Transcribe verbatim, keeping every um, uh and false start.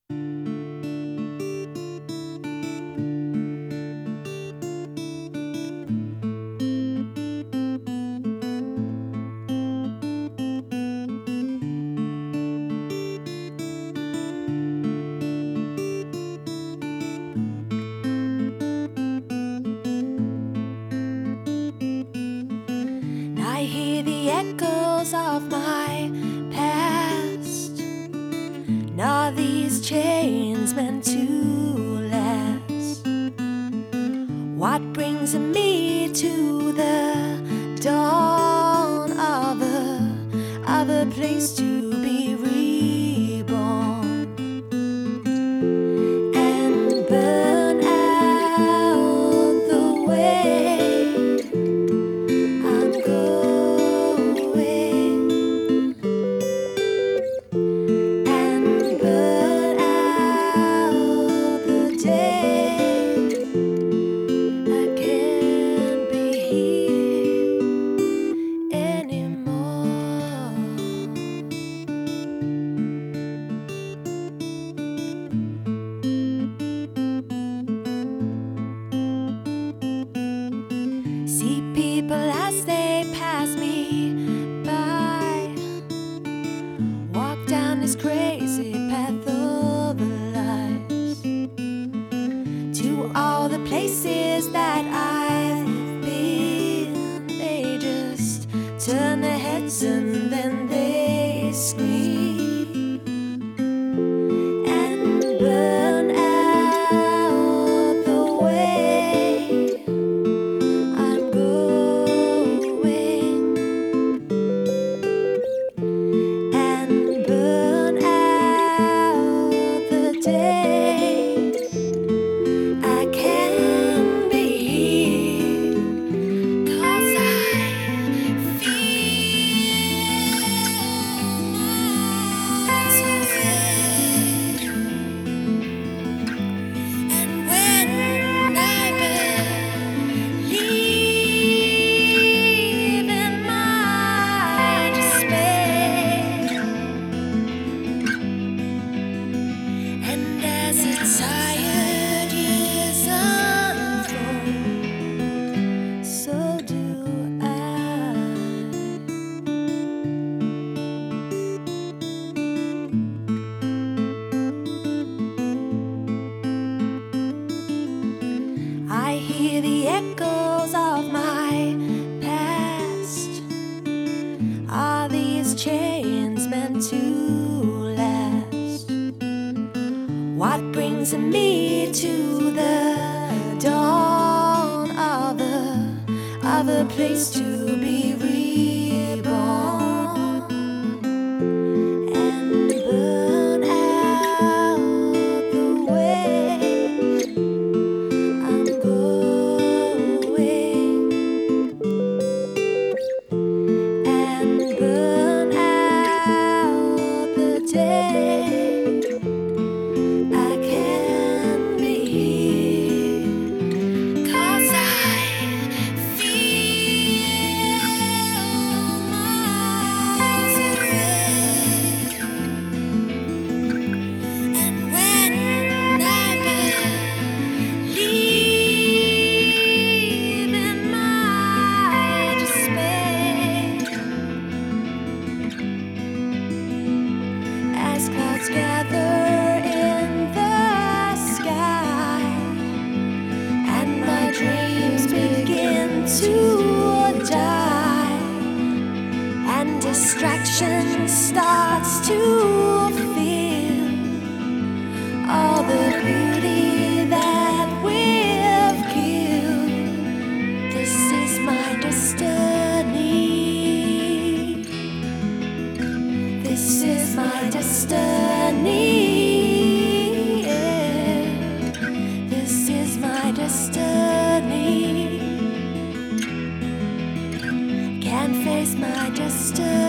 I hear the echoes of my past. And are these chains meant to last? What brings me to the dawn of a, of a place to be reborn and burn out the way I'm going, and burn out the day I can't be here anymore. See people as they pass me by, walk down this crazy path of lives, to all the places that I've been. They just turn their heads and then they scream and burn out the way I'm going, and burn out the day I can be here, 'cause I feel miles away. And when I believe in my despair, and as the tired years unfold, so do I. I hear the echoes of my past. Are these chains meant to last? What brings me to the dawn of a, of a place to be reborn and burn out the way I'm going, and burn out the day I can't be here, 'cause I feel miles away. And when I believe in my despair, as clouds gather in the sky and my dreams begin to die, and distraction starts to feel all the beauty that we've killed. This is my destiny. This is my destiny. Yeah. This is my destiny. Can't face my destiny.